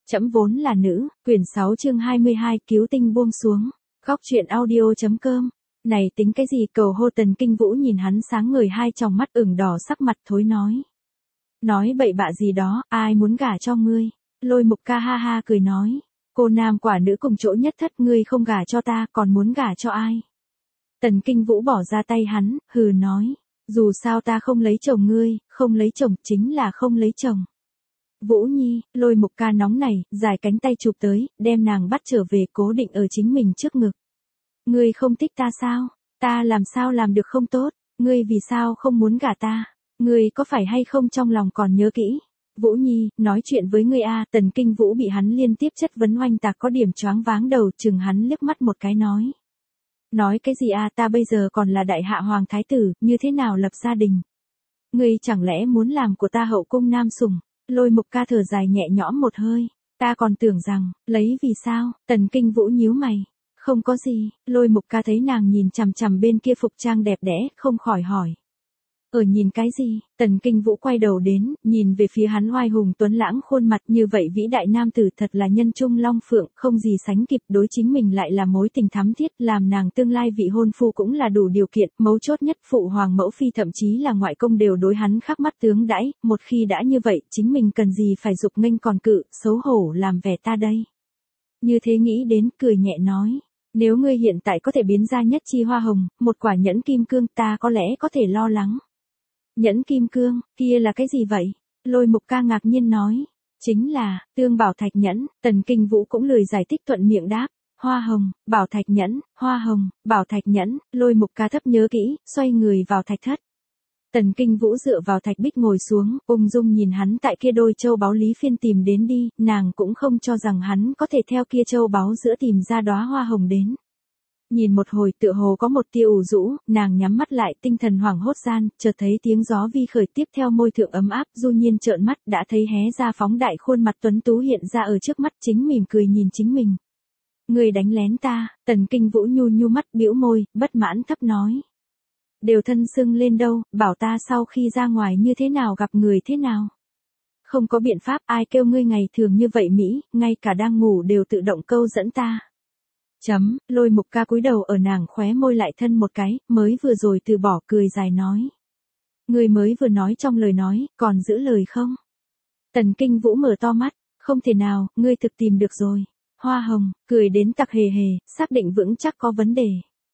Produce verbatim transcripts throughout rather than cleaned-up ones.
Trẫm vốn là nữ, quyển sáu chương hai mươi hai cứu tinh buông xuống. Góc truyện audio.com. Này tính cái gì, cầu hô. Tần Kinh Vũ nhìn hắn sáng ngời hai tròng mắt ửng đỏ, sắc mặt thối nói. Nói bậy bạ gì đó, ai muốn gả cho ngươi? Lôi Mục Ca ha ha cười nói. Cô nam quả nữ cùng chỗ nhất thất, ngươi không gả cho ta, còn muốn gả cho ai? Tần Kinh Vũ bỏ ra tay hắn, hừ nói. Dù sao ta không lấy chồng ngươi, không lấy chồng chính là không lấy chồng. Vũ Nhi, Lôi Mục Ca nóng này, dài cánh tay chụp tới, đem nàng bắt trở về, cố định ở chính mình trước ngực. Ngươi không thích ta sao? Ta làm sao làm được không tốt? Ngươi vì sao không muốn gả ta? Ngươi có phải hay không trong lòng còn nhớ kỹ? Vũ Nhi, nói chuyện với ngươi a. Tần Kinh Vũ bị hắn liên tiếp chất vấn oanh tạc có điểm choáng váng đầu, chừng hắn liếc mắt một cái nói. Nói cái gì a, ta bây giờ còn là đại hạ hoàng thái tử, như thế nào lập gia đình? Ngươi chẳng lẽ muốn làm của ta hậu cung nam sủng? Lôi Mục Ca thở dài nhẹ nhõm một hơi, ta còn tưởng rằng, lấy vì sao? Tần Kinh Vũ nhíu mày, không có gì. Lôi Mục Ca thấy nàng nhìn chằm chằm bên kia phục trang đẹp đẽ, không khỏi hỏi. Ở nhìn cái gì? Tần Kinh Vũ quay đầu đến, nhìn về phía hắn oai hùng tuấn lãng khuôn mặt, như vậy vĩ đại nam tử thật là nhân trung long phượng, không gì sánh kịp, đối chính mình lại là mối tình thắm thiết, làm nàng tương lai vị hôn phu cũng là đủ điều kiện, mấu chốt nhất phụ hoàng mẫu phi thậm chí là ngoại công đều đối hắn khắc mắt tướng đãi, một khi đã như vậy, chính mình cần gì phải dục nghênh còn cự, xấu hổ làm vẻ ta đây. Như thế nghĩ đến, cười nhẹ nói. Nếu ngươi hiện tại có thể biến ra nhất chi hoa hồng, một quả nhẫn kim cương, ta có lẽ có thể lo lắng. Nhẫn kim cương, kia là cái gì vậy? Lôi Mục Ca ngạc nhiên nói. Chính là, tương bảo thạch nhẫn. Tần Kinh Vũ cũng lười giải thích, thuận miệng đáp. Hoa hồng, bảo thạch nhẫn, hoa hồng, bảo thạch nhẫn. Lôi Mục Ca thấp nhớ kỹ, xoay người vào thạch thất. Tần Kinh Vũ dựa vào thạch bích ngồi xuống, ung dung nhìn hắn tại kia đôi châu báu lý phiên tìm đến đi, nàng cũng không cho rằng hắn có thể theo kia châu báu giữa tìm ra đóa hoa hồng đến. Nhìn một hồi tựa hồ có một tia ủ rũ, nàng nhắm mắt lại, tinh thần hoảng hốt gian, chợt thấy tiếng gió vi khởi, tiếp theo môi thượng ấm áp, du nhiên trợn mắt, đã thấy hé ra phóng đại khuôn mặt tuấn tú hiện ra ở trước mắt, chính mỉm cười nhìn chính mình. Người đánh lén ta. Tần Kinh Vũ nhu nhu mắt bĩu môi, bất mãn thấp nói. Đều thân sưng lên đâu, bảo ta sau khi ra ngoài như thế nào gặp người thế nào. Không có biện pháp, ai kêu ngươi ngày thường như vậy Mỹ, ngay cả đang ngủ đều tự động câu dẫn ta. Chấm, Lôi Mục Ca cúi đầu ở nàng khóe môi lại thân một cái, mới vừa rồi từ bỏ, cười dài nói. Ngươi mới vừa nói trong lời nói, còn giữ lời không? Tần Kinh Vũ mở to mắt, không thể nào, ngươi thực tìm được rồi. Hoa hồng, cười đến tặc hề hề, xác định vững chắc có vấn đề.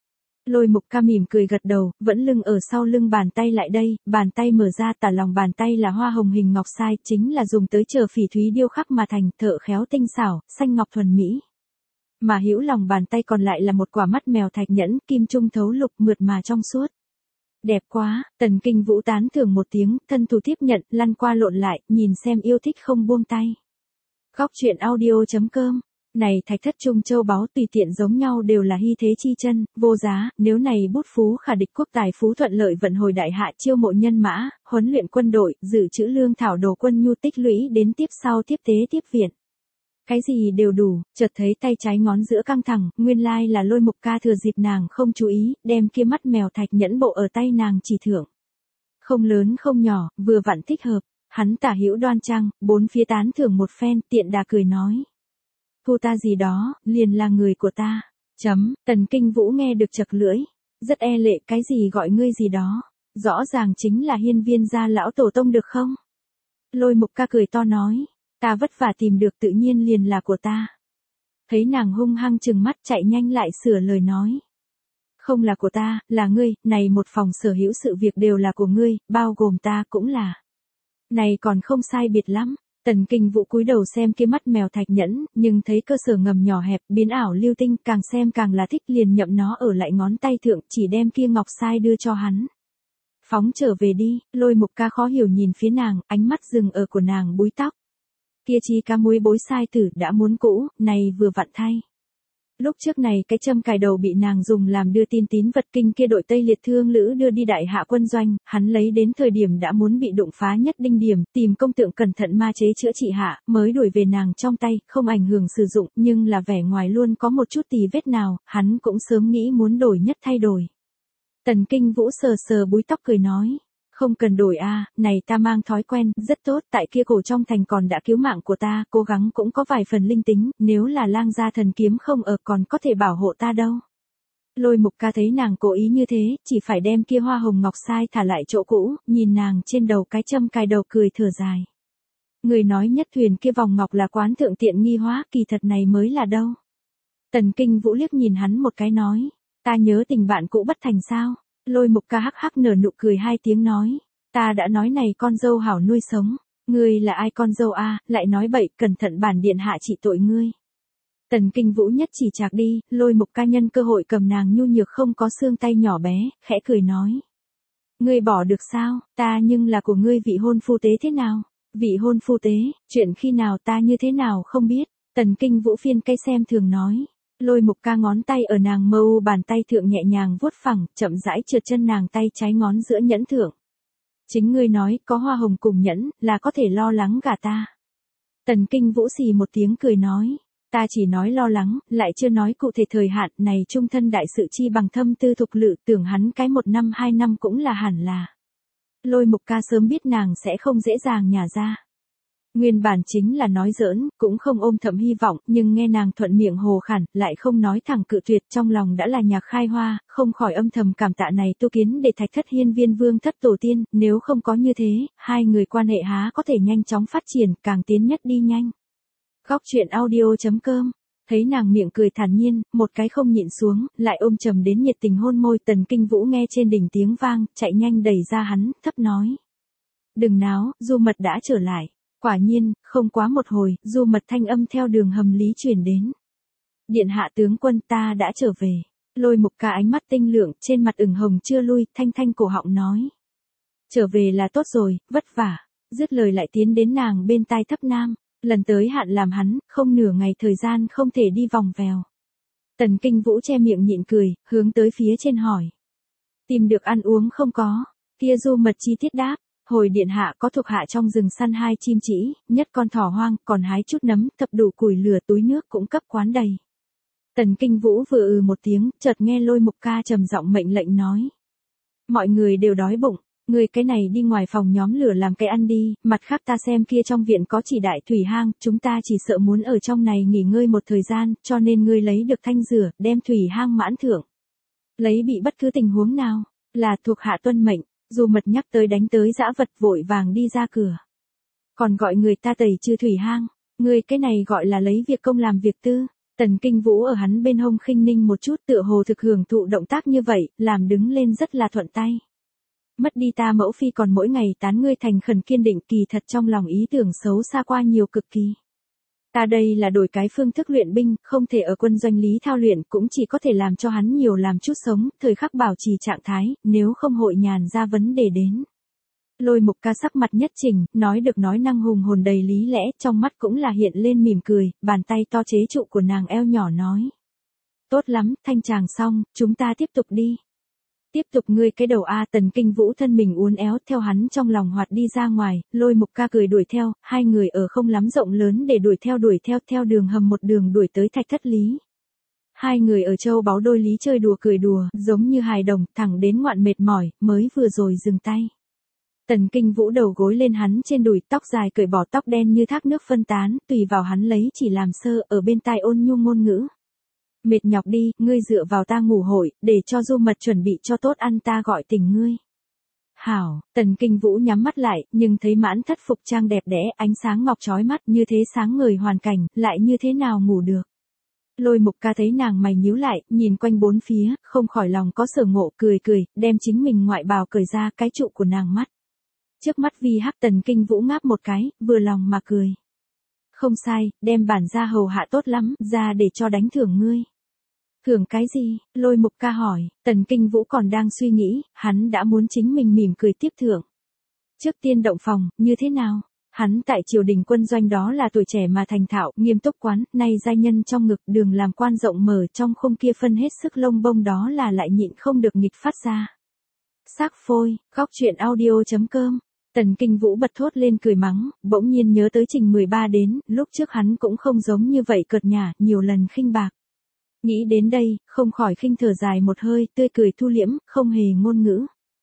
Lôi Mục Ca mỉm cười gật đầu, vẫn lưng ở sau lưng bàn tay lại đây, bàn tay mở ra, tả lòng bàn tay là hoa hồng hình ngọc sai, chính là dùng tới chờ phỉ thúy điêu khắc mà thành, thợ khéo tinh xảo, xanh ngọc thuần mỹ. Mà hữu lòng bàn tay còn lại là một quả mắt mèo thạch nhẫn, kim trung thấu lục, mượt mà trong suốt. Đẹp quá. Tần Kinh Vũ tán thưởng một tiếng, thân thủ tiếp nhận, lăn qua lộn lại, nhìn xem yêu thích không buông tay. Góc truyện audio.com. Này thạch thất trung châu báu tùy tiện giống nhau đều là hy thế chi chân, vô giá, nếu này bút phú khả địch quốc tài phú thuận lợi vận hồi đại hạ chiêu mộ nhân mã, huấn luyện quân đội, dự trữ lương thảo đồ quân nhu tích lũy đến tiếp sau tiếp tế tiếp viện. Cái gì đều đủ, chợt thấy tay trái ngón giữa căng thẳng, nguyên lai là Lôi Mục Ca thừa dịp nàng không chú ý, đem kia mắt mèo thạch nhẫn bộ ở tay nàng chỉ thưởng. Không lớn không nhỏ, vừa vặn thích hợp, hắn tả hữu đoan trang, bốn phía tán thưởng một phen, tiện đà cười nói. Thu ta gì đó, liền là người của ta. Chấm, Tần Kinh Vũ nghe được chật lưỡi, rất e lệ, cái gì gọi ngươi gì đó, rõ ràng chính là hiên viên gia lão tổ tông được không? Lôi Mục Ca cười to nói. Ta vất vả tìm được tự nhiên liền là của ta. Thấy nàng hung hăng trừng mắt, chạy nhanh lại sửa lời nói. Không là của ta, là ngươi, này một phòng sở hữu sự việc đều là của ngươi, bao gồm ta cũng là. Này còn không sai biệt lắm. Tần Kinh Vũ cúi đầu xem kia mắt mèo thạch nhẫn, nhưng thấy cơ sở ngầm nhỏ hẹp, biến ảo lưu tinh, càng xem càng là thích, liền nhậm nó ở lại ngón tay thượng, chỉ đem kia ngọc sai đưa cho hắn. Phóng trở về đi. Lôi Mục Ca khó hiểu nhìn phía nàng, ánh mắt dừng ở của nàng búi tóc. Kia chi cá muối bối sai tử đã muốn cũ, này vừa vặn thay. Lúc trước này cái châm cài đầu bị nàng dùng làm đưa tin tín vật kinh kia đội Tây Liệt thương lữ đưa đi đại hạ quân doanh, hắn lấy đến thời điểm đã muốn bị đụng phá nhất đinh điểm, tìm công tượng cẩn thận ma chế chữa trị hạ, mới đuổi về nàng trong tay, không ảnh hưởng sử dụng, nhưng là vẻ ngoài luôn có một chút tì vết nào, hắn cũng sớm nghĩ muốn đổi nhất thay đổi. Tần Kinh Vũ sờ sờ búi tóc cười nói. Không cần đổi a, này ta mang thói quen, rất tốt, tại kia cổ trong thành còn đã cứu mạng của ta, cố gắng cũng có vài phần linh tính, nếu là lang gia thần kiếm không ở còn có thể bảo hộ ta đâu. Lôi Mục Ca thấy nàng cố ý như thế, chỉ phải đem kia hoa hồng ngọc sai thả lại chỗ cũ, nhìn nàng trên đầu cái châm cài đầu cười thở dài. Người nói nhất thuyền kia vòng ngọc là quán thượng tiện nghi hóa, kỳ thật này mới là đâu. Tần Kinh Vũ liếc nhìn hắn một cái nói, ta nhớ tình bạn cũ bất thành sao. Lôi Mục Ca hắc hắc nở nụ cười hai tiếng nói, ta đã nói này con dâu hảo nuôi sống, ngươi là ai con dâu a, lại nói bậy, cẩn thận bản điện hạ trị tội ngươi. Tần Kinh Vũ nhất chỉ chạc đi, Lôi Mục Ca nhân cơ hội cầm nàng nhu nhược không có xương tay nhỏ bé, khẽ cười nói. Ngươi bỏ được sao, ta nhưng là của ngươi vị hôn phu tế thế nào? Vị hôn phu tế, chuyện khi nào ta như thế nào không biết, Tần Kinh Vũ phiên cây xem thường nói. Lôi Mục Ca ngón tay ở nàng mơ u bàn tay thượng nhẹ nhàng vuốt phẳng, chậm rãi trượt chân nàng tay trái ngón giữa nhẫn thượng. Chính ngươi nói, có hoa hồng cùng nhẫn, là có thể lo lắng gả ta. Tần Kinh Vũ xì một tiếng cười nói, ta chỉ nói lo lắng, lại chưa nói cụ thể thời hạn, này trung thân đại sự chi bằng thâm tư thục lự, tưởng hắn cái một năm hai năm cũng là hẳn là. Lôi Mục Ca sớm biết nàng sẽ không dễ dàng nhả ra. Nguyên bản chính là nói giỡn, cũng không ôm thầm hy vọng, nhưng nghe nàng thuận miệng hồ khản, lại không nói thẳng cự tuyệt, trong lòng đã là nhạc khai hoa, không khỏi âm thầm cảm tạ này tu kiến để Thạch Thất Hiên Viên Vương thất tổ tiên, nếu không có như thế, hai người quan hệ há có thể nhanh chóng phát triển, càng tiến nhất đi nhanh. Góc truyện audio chấm com. Thấy nàng miệng cười thản nhiên, một cái không nhịn xuống, lại ôm trầm đến nhiệt tình hôn môi. Tần Kinh Vũ nghe trên đỉnh tiếng vang, chạy nhanh đẩy ra hắn, thấp nói. Đừng náo, Du Mật đã trở lại. Quả nhiên, không quá một hồi, Du Mật thanh âm theo đường hầm lý truyền đến. Điện hạ tướng quân ta đã trở về. Lôi Mục Ca ánh mắt tinh lượng, trên mặt ửng hồng chưa lui, thanh thanh cổ họng nói. Trở về là tốt rồi, vất vả. Dứt lời lại tiến đến nàng bên tai thấp nam. Lần tới hạn làm hắn, không nửa ngày thời gian không thể đi vòng vèo. Tần Kinh Vũ che miệng nhịn cười, hướng tới phía trên hỏi. Tìm được ăn uống không có, kia Du Mật chi tiết đáp. Hồi điện hạ có thuộc hạ trong rừng săn hai chim chỉ, nhất con thỏ hoang, còn hái chút nấm, thập đủ củi lửa túi nước cũng cấp quán đầy. Tần Kinh Vũ vừa ừ một tiếng, chợt nghe Lôi Mục Ca trầm giọng mệnh lệnh nói. Mọi người đều đói bụng. Người cái này đi ngoài phòng nhóm lửa làm cái ăn đi, mặt khác ta xem kia trong viện có chỉ đại thủy hang, chúng ta chỉ sợ muốn ở trong này nghỉ ngơi một thời gian, cho nên ngươi lấy được thanh rửa, đem thủy hang mãn thưởng. Lấy bị bất cứ tình huống nào, là thuộc hạ tuân mệnh, dù mật nhắc tới đánh tới dã vật vội vàng đi ra cửa. Còn gọi người ta tẩy trừ thủy hang, ngươi cái này gọi là lấy việc công làm việc tư. Tần Kinh Vũ ở hắn bên hông khinh ninh một chút tựa hồ thực hưởng thụ động tác như vậy, làm đứng lên rất là thuận tay. Mất đi ta mẫu phi còn mỗi ngày tán ngươi thành khẩn kiên định, kỳ thật trong lòng ý tưởng xấu xa qua nhiều cực kỳ. Ta đây là đổi cái phương thức luyện binh, không thể ở quân doanh lý thao luyện, cũng chỉ có thể làm cho hắn nhiều làm chút sống, thời khắc bảo trì trạng thái, nếu không hội nhàn ra vấn đề đến. Lôi Mục Ca sắc mặt nhất trình, nói được nói năng hùng hồn đầy lý lẽ, trong mắt cũng là hiện lên mỉm cười, bàn tay to chế trụ của nàng eo nhỏ nói. Tốt lắm, thanh tràng xong, chúng ta tiếp tục đi. Tiếp tục ngươi cái đầu A. Tần Kinh Vũ thân mình uốn éo theo hắn trong lòng hoạt đi ra ngoài, Lôi Mục Ca cười đuổi theo, hai người ở không lắm rộng lớn để đuổi theo đuổi theo theo đường hầm một đường đuổi tới Thạch Thất Lý. Hai người ở châu báu đôi lý chơi đùa cười đùa, giống như hài đồng, thẳng đến ngoạn mệt mỏi, mới vừa rồi dừng tay. Tần Kinh Vũ đầu gối lên hắn trên đùi, tóc dài cởi bỏ, tóc đen như thác nước phân tán, tùy vào hắn lấy chỉ làm sơ, ở bên tai ôn nhu ngôn ngữ. Mệt nhọc đi, ngươi dựa vào ta ngủ hội, để cho Du Mật chuẩn bị cho tốt ăn ta gọi tỉnh ngươi. Hảo, Tần Kinh Vũ nhắm mắt lại, nhưng thấy mãn thất phục trang đẹp đẽ, ánh sáng ngọc chói mắt, như thế sáng ngời hoàn cảnh, lại như thế nào ngủ được. Lôi Mục Ca thấy nàng mày nhíu lại, nhìn quanh bốn phía, không khỏi lòng có sở ngộ, cười cười, đem chính mình ngoại bào cởi ra, cái trụ của nàng mắt. Trước mắt vi hắc. Tần Kinh Vũ ngáp một cái, vừa lòng mà cười. Không sai, đem bản gia hầu hạ tốt lắm, ra để cho đánh thưởng ngươi. Thưởng cái gì? Lôi Mục Ca hỏi. Tần Kinh Vũ còn đang suy nghĩ, hắn đã muốn chính mình mỉm cười tiếp thưởng. Trước tiên động phòng, như thế nào? Hắn tại triều đình quân doanh đó là tuổi trẻ mà thành thạo, nghiêm túc quán, nay giai nhân trong ngực, đường làm quan rộng mở, trong khung kia phân hết sức lông bông, đó là lại nhịn không được nghịch phát ra. Xác phôi, góc truyện audio chấm com. Tần Kinh Vũ bật thốt lên cười mắng, bỗng nhiên nhớ tới Trình mười ba đến, lúc trước hắn cũng không giống như vậy cợt nhả, nhiều lần khinh bạc. Nghĩ đến đây, không khỏi khinh thở dài một hơi, tươi cười thu liễm, không hề ngôn ngữ.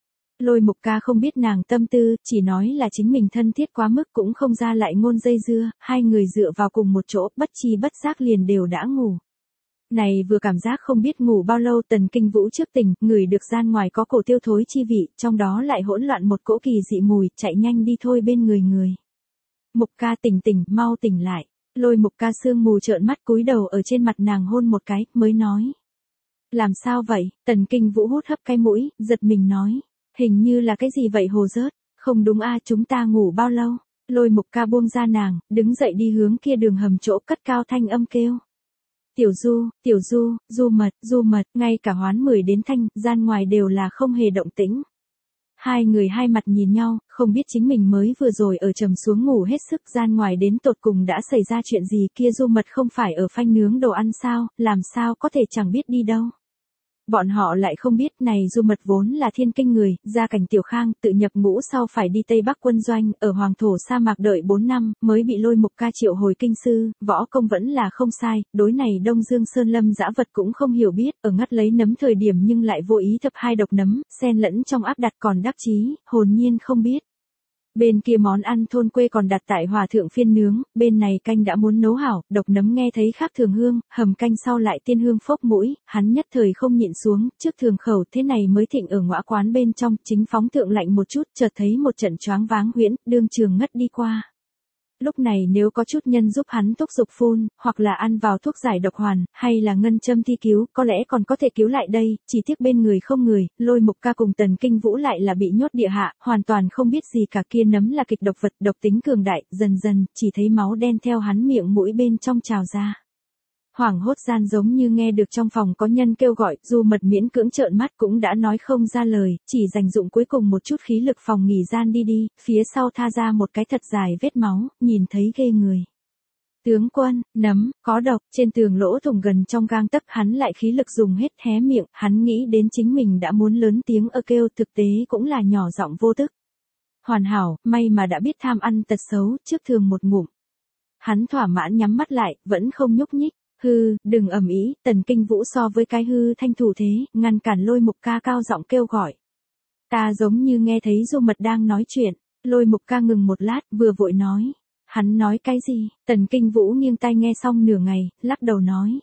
Lôi Mục Ca không biết nàng tâm tư, chỉ nói là chính mình thân thiết quá mức cũng không ra lại ngôn dây dưa, hai người dựa vào cùng một chỗ, bất chi bất giác liền đều đã ngủ. Này vừa cảm giác không biết ngủ bao lâu Tần Kinh Vũ trước tỉnh, ngửi được gian ngoài có cổ tiêu thối chi vị, trong đó lại hỗn loạn một cỗ kỳ dị mùi, chạy nhanh đi thôi bên người người. Mục Ca tỉnh tỉnh, mau tỉnh lại. Lôi Mục Ca sương mù trợn mắt cúi đầu ở trên mặt nàng hôn một cái, mới nói. Làm sao vậy? Tần Kinh Vũ hút hấp cái mũi, giật mình nói. Hình như là cái gì vậy hồ rớt? Không đúng a, chúng ta ngủ bao lâu? Lôi Mục Ca buông ra nàng, đứng dậy đi hướng kia đường hầm chỗ cất cao thanh âm kêu. Tiểu Du, Tiểu Du, Du Mật, Du Mật, ngay cả hoán mười đến thanh, gian ngoài đều là không hề động tĩnh. Hai người hai mặt nhìn nhau, không biết chính mình mới vừa rồi ở trầm xuống ngủ hết sức, gian ngoài đến tột cùng đã xảy ra chuyện gì, kia Du Mật không phải ở phanh nướng đồ ăn sao, làm sao có thể chẳng biết đi đâu. Bọn họ lại không biết này Du Mật vốn là thiên kinh người, gia cảnh tiểu khang, tự nhập ngũ sau phải đi Tây Bắc quân doanh, ở hoàng thổ sa mạc đợi bốn năm, mới bị Lôi Mục Ca triệu hồi kinh sư, võ công vẫn là không sai, đối này Đông Dương Sơn Lâm dã vật cũng không hiểu biết, ở ngắt lấy nấm thời điểm nhưng lại vô ý thập hai độc nấm, xen lẫn trong áp đặt còn đắc chí, hồn nhiên không biết. Bên kia món ăn thôn quê còn đặt tại hòa thượng phiên nướng, bên này canh đã muốn nấu hảo, độc nấm nghe thấy khác thường hương, hầm canh sau lại tiên hương phốc mũi, hắn nhất thời không nhịn xuống, trước thường khẩu thế này mới thịnh ở ngõa quán bên trong, chính phóng thượng lạnh một chút, chợt thấy một trận choáng váng huyễn, đương trường ngất đi qua. Lúc này nếu có chút nhân giúp hắn thúc dục phun, hoặc là ăn vào thuốc giải độc hoàn, hay là ngân châm thi cứu, có lẽ còn có thể cứu lại đây, chỉ tiếc bên người không người, Lôi Mục Ca cùng Tần Kinh Vũ lại là bị nhốt địa hạ, hoàn toàn không biết gì cả, kia nấm là kịch độc vật, độc tính cường đại, dần dần, chỉ thấy máu đen theo hắn miệng mũi bên trong trào ra. Hoảng hốt gian giống như nghe được trong phòng có nhân kêu gọi, Du Mật miễn cưỡng trợn mắt cũng đã nói không ra lời, chỉ dành dụng cuối cùng một chút khí lực phòng nghỉ gian đi đi, phía sau tha ra một cái thật dài vết máu, nhìn thấy ghê người. Tướng quân, nấm, có độc, trên tường lỗ thủng gần trong gang tấc hắn lại khí lực dùng hết hé miệng, hắn nghĩ đến chính mình đã muốn lớn tiếng ơ kêu, thực tế cũng là nhỏ giọng vô tức. Hoàn hảo, may mà đã biết tham ăn tật xấu, trước thường một ngụm. Hắn thỏa mãn nhắm mắt lại, vẫn không nhúc nhích. Hư, đừng ầm ĩ, Tần Kinh Vũ so với cái hư thanh thủ thế, ngăn cản Lôi Mục Ca cao giọng kêu gọi. Ta giống như nghe thấy Du Mật đang nói chuyện, Lôi Mục Ca ngừng một lát, vừa vội nói. Hắn nói cái gì? Tần Kinh Vũ nghiêng tai nghe xong nửa ngày, lắc đầu nói.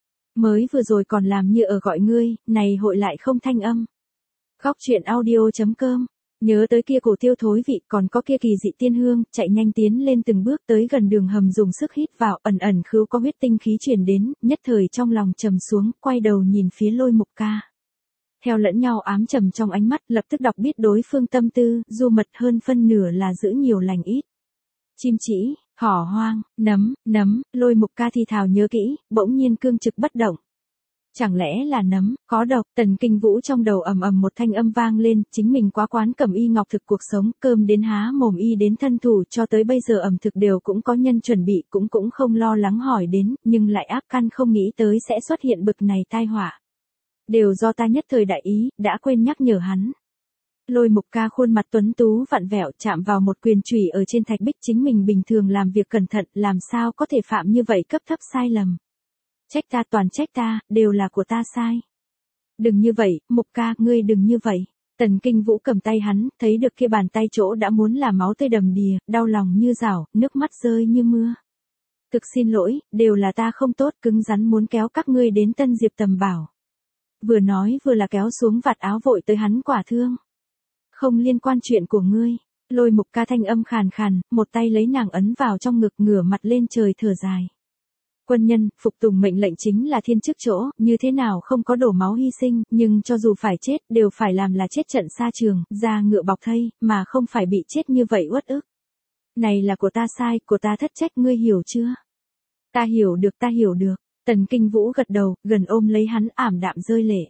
Mới vừa rồi còn làm như ở gọi ngươi, này hội lại không thanh âm. Góc truyện audio chấm com. Nhớ tới kia cổ tiêu thối vị, còn có kia kỳ dị tiên hương, chạy nhanh tiến lên từng bước tới gần đường hầm dùng sức hít vào, ẩn ẩn khứu có huyết tinh khí truyền đến, nhất thời trong lòng trầm xuống, quay đầu nhìn phía Lôi Mục Ca. Theo lẫn nhau ám trầm trong ánh mắt, lập tức đọc biết đối phương tâm tư, Du Mật hơn phân nửa là giữ nhiều lành ít. Chim chỉ, hỏ hoang, nấm, nấm, Lôi Mục Ca thì thào nhớ kỹ, bỗng nhiên cương trực bất động. Chẳng lẽ là nấm, có độc, Tần Kinh Vũ trong đầu ầm ầm một thanh âm vang lên, chính mình quá quán cẩm y ngọc thực cuộc sống, cơm đến há mồm y đến thân thủ, cho tới bây giờ ẩm thực đều cũng có nhân chuẩn bị, cũng cũng không lo lắng hỏi đến, nhưng lại ác căn không nghĩ tới sẽ xuất hiện bực này tai họa. Đều do ta nhất thời đại ý, đã quên nhắc nhở hắn. Lôi Mục Ca khuôn mặt tuấn tú vặn vẹo chạm vào một quyền chùy ở trên thạch bích, chính mình bình thường làm việc cẩn thận, làm sao có thể phạm như vậy cấp thấp sai lầm. Trách ta, toàn trách ta, đều là của ta sai. Đừng như vậy, Mục Ca, ngươi đừng như vậy. Tần Kinh Vũ cầm tay hắn, thấy được kia bàn tay chỗ đã muốn là máu tươi đầm đìa, đau lòng như rào, nước mắt rơi như mưa. Thực xin lỗi, đều là ta không tốt, cứng rắn muốn kéo các ngươi đến Tân Diệp Tầm Bảo. Vừa nói vừa là kéo xuống vạt áo vội tới hắn quả thương. Không liên quan chuyện của ngươi. Lôi Mục Ca thanh âm khàn khàn, một tay lấy nàng ấn vào trong ngực, ngửa mặt lên trời thở dài. Quân nhân, phục tùng mệnh lệnh chính là thiên chức chỗ, như thế nào không có đổ máu hy sinh, nhưng cho dù phải chết, đều phải làm là chết trận xa trường, ra ngựa bọc thây, mà không phải bị chết như vậy uất ức. Này là của ta sai, của ta thất trách, ngươi hiểu chưa? Ta hiểu được, ta hiểu được. Tần Kinh Vũ gật đầu, gần ôm lấy hắn, ảm đạm rơi lệ.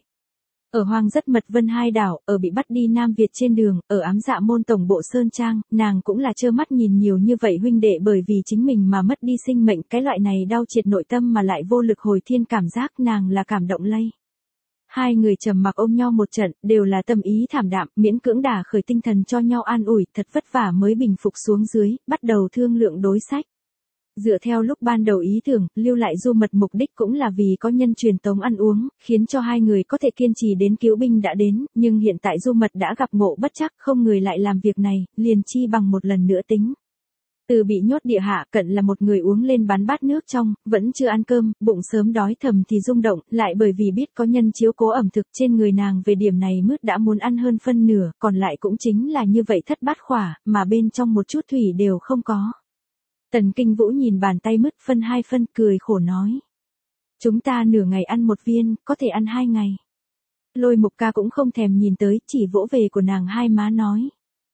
Ở hoang rất mật vân hai đảo, ở bị bắt đi Nam Việt trên đường, ở ám dạ môn tổng bộ Sơn Trang, nàng cũng là trơ mắt nhìn nhiều như vậy huynh đệ bởi vì chính mình mà mất đi sinh mệnh, cái loại này đau triệt nội tâm mà lại vô lực hồi thiên cảm giác, nàng là cảm động lây. Hai người trầm mặc ôm nhau một trận, đều là tâm ý thảm đạm, miễn cưỡng đả khởi tinh thần cho nhau an ủi, thật vất vả mới bình phục xuống dưới, bắt đầu thương lượng đối sách. Dựa theo lúc ban đầu ý tưởng, lưu lại Du Mật mục đích cũng là vì có nhân truyền tống ăn uống, khiến cho hai người có thể kiên trì đến cứu binh đã đến, nhưng hiện tại Du Mật đã gặp ngộ bất trắc, không người lại làm việc này, liền chi bằng một lần nữa tính. Từ bị nhốt địa hạ, Cận là một người uống lên bán bát nước trong, vẫn chưa ăn cơm, bụng sớm đói thầm thì rung động, lại bởi vì biết có nhân chiếu cố ẩm thực trên người nàng về điểm này mứt đã muốn ăn hơn phân nửa, còn lại cũng chính là như vậy thất bát khỏa, mà bên trong một chút thủy đều không có. Tần Kinh Vũ nhìn bàn tay mứt phân hai phân, cười khổ nói. Chúng ta nửa ngày ăn một viên, có thể ăn hai ngày. Lôi Mục Ca cũng không thèm nhìn tới, chỉ vỗ về của nàng hai má nói.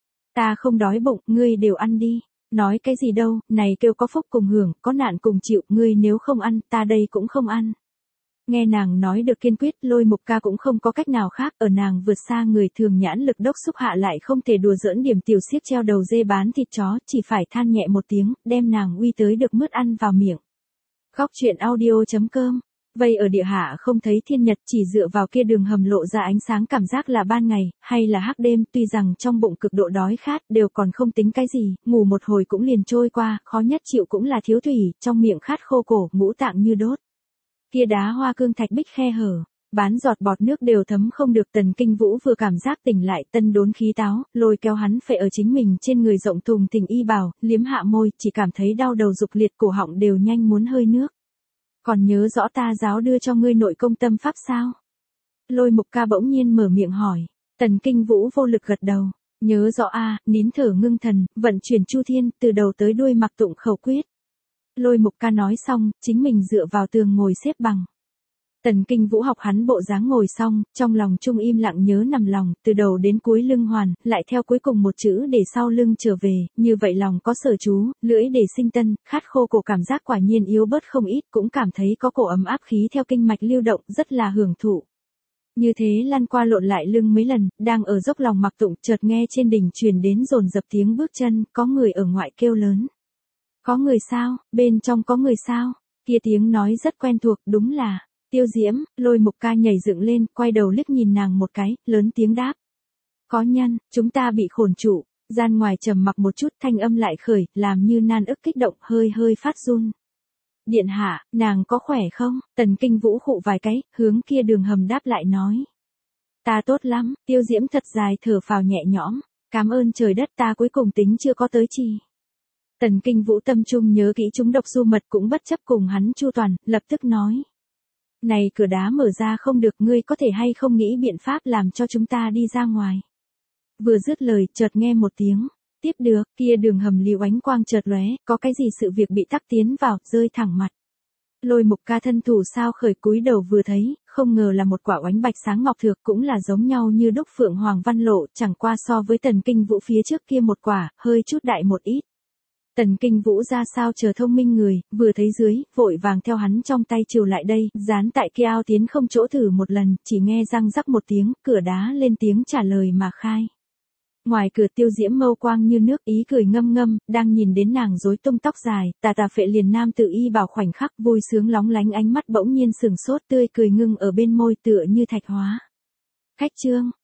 Ta không đói bụng, ngươi đều ăn đi. Nói cái gì đâu, này kêu có phúc cùng hưởng, có nạn cùng chịu, ngươi nếu không ăn, ta đây cũng không ăn. Nghe nàng nói được kiên quyết, Lôi Mục Ca cũng không có cách nào khác, ở nàng vượt xa người thường nhãn lực đốc xúc hạ lại không thể đùa giỡn điểm tiểu siết treo đầu dê bán thịt chó, chỉ phải than nhẹ một tiếng, đem nàng uy tới được mứt ăn vào miệng. Khóc chuyện audio chấm com. Vây ở địa hạ không thấy thiên nhật, chỉ dựa vào kia đường hầm lộ ra ánh sáng cảm giác là ban ngày, hay là hắc đêm, tuy rằng trong bụng cực độ đói khát, đều còn không tính cái gì, ngủ một hồi cũng liền trôi qua, khó nhất chịu cũng là thiếu thủy, trong miệng khát khô cổ, ngũ tạng như đốt. Kia đá hoa cương thạch bích khe hở, bán giọt bọt nước đều thấm không được. Tần Kinh Vũ vừa cảm giác tỉnh lại, tân đốn khí táo, lôi kéo hắn phệ ở chính mình trên người rộng thùng thình y bào, liếm hạ môi, chỉ cảm thấy đau đầu dục liệt, cổ họng đều nhanh muốn hơi nước. Còn nhớ rõ ta giáo đưa cho ngươi nội công tâm pháp sao? Lôi Mục Ca bỗng nhiên mở miệng hỏi. Tần Kinh Vũ vô lực gật đầu. Nhớ rõ a, nín thở ngưng thần, vận chuyển chu thiên, từ đầu tới đuôi mặc tụng khẩu quyết. Lôi Mục Ca nói xong, chính mình dựa vào tường ngồi xếp bằng. Tần Kinh Vũ học hắn bộ dáng ngồi xong, trong lòng trung im lặng nhớ nằm lòng, từ đầu đến cuối lưng hoàn, lại theo cuối cùng một chữ để sau lưng trở về, như vậy lòng có sở chú, lưỡi để sinh tân, khát khô cổ cảm giác quả nhiên yếu bớt không ít, cũng cảm thấy có cổ ấm áp khí theo kinh mạch lưu động, rất là hưởng thụ. Như thế lăn qua lộn lại lưng mấy lần, đang ở dốc lòng mặc tụng, chợt nghe trên đỉnh truyền đến dồn dập tiếng bước chân, có người ở ngoại kêu lớn. Có người sao, bên trong có người sao, kia tiếng nói rất quen thuộc, đúng là Tiêu Diễm. Lôi Mục Ca nhảy dựng lên, quay đầu liếc nhìn nàng một cái, lớn tiếng đáp. Có nhân, chúng ta bị khổn trụ. Gian ngoài trầm mặc một chút, thanh âm lại khởi, làm như nan ức kích động, hơi hơi phát run. Điện hạ, nàng có khỏe không? Tần Kinh Vũ khụ vài cái, hướng kia đường hầm đáp lại nói. Ta tốt lắm. Tiêu Diễm thật dài thở phào nhẹ nhõm. Cảm ơn trời đất, ta cuối cùng tính chưa có tới chi. Tần Kinh Vũ tâm trung nhớ kỹ chúng độc Du Mật cũng bất chấp cùng hắn chu toàn, lập tức nói. Này cửa đá mở ra không được, ngươi có thể hay không nghĩ biện pháp làm cho chúng ta đi ra ngoài. Vừa dứt lời, chợt nghe một tiếng. Tiếp được, kia đường hầm liều ánh quang chợt lóe, có cái gì sự việc bị tắc tiến vào, rơi thẳng mặt. Lôi Mục Ca thân thủ sao khởi cúi đầu vừa thấy, không ngờ là một quả oánh bạch sáng ngọc thược, cũng là giống nhau như đúc phượng hoàng văn lộ, chẳng qua so với Tần Kinh Vũ phía trước kia một quả, hơi chút đại một ít. Tần Kinh Vũ ra sao chờ thông minh người, vừa thấy dưới, vội vàng theo hắn trong tay chiều lại đây, dán tại kia ao tiến không chỗ thử một lần, chỉ nghe răng rắc một tiếng, cửa đá lên tiếng trả lời mà khai. Ngoài cửa Tiêu Diễm mâu quang như nước, ý cười ngâm ngâm, đang nhìn đến nàng rối tung tóc dài, tà tà phệ liền nam tự y bảo khoảnh khắc vui sướng lóng lánh, ánh mắt bỗng nhiên sừng sốt, tươi cười ngưng ở bên môi tựa như thạch hóa. Khách trương,